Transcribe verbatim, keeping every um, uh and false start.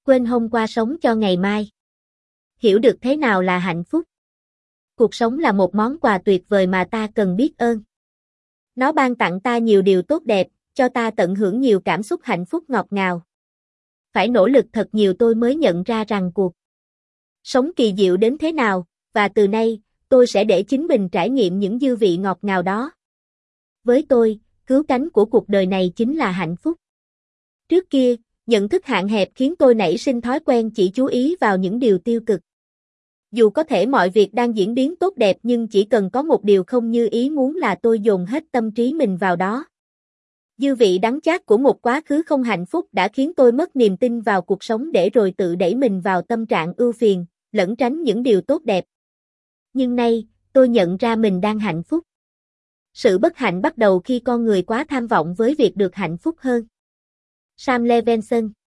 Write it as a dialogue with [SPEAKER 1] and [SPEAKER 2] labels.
[SPEAKER 1] Quên hôm qua sống cho ngày mai. Hiểu được thế nào là hạnh phúc. Cuộc sống là một món quà tuyệt vời mà ta cần biết ơn. Nó ban tặng ta nhiều điều tốt đẹp, cho ta tận hưởng nhiều cảm xúc hạnh phúc ngọt ngào. Phải nỗ lực thật nhiều tôi mới nhận ra rằng cuộc sống kỳ diệu đến thế nào, và từ nay, tôi sẽ để chính mình trải nghiệm những dư vị ngọt ngào đó. Với tôi, cứu cánh của cuộc đời này chính là hạnh phúc. Trước kia, nhận thức hạn hẹp khiến tôi nảy sinh thói quen chỉ chú ý vào những điều tiêu cực. Dù có thể mọi việc đang diễn biến tốt đẹp nhưng chỉ cần có một điều không như ý muốn là tôi dồn hết tâm trí mình vào đó. Dư vị đắng chát của một quá khứ không hạnh phúc đã khiến tôi mất niềm tin vào cuộc sống để rồi tự đẩy mình vào tâm trạng ưu phiền, lẩn tránh những điều tốt đẹp. Nhưng nay, tôi nhận ra mình đang hạnh phúc. Sự bất hạnh bắt đầu khi con người quá tham vọng với việc được hạnh phúc hơn. Sam Levinson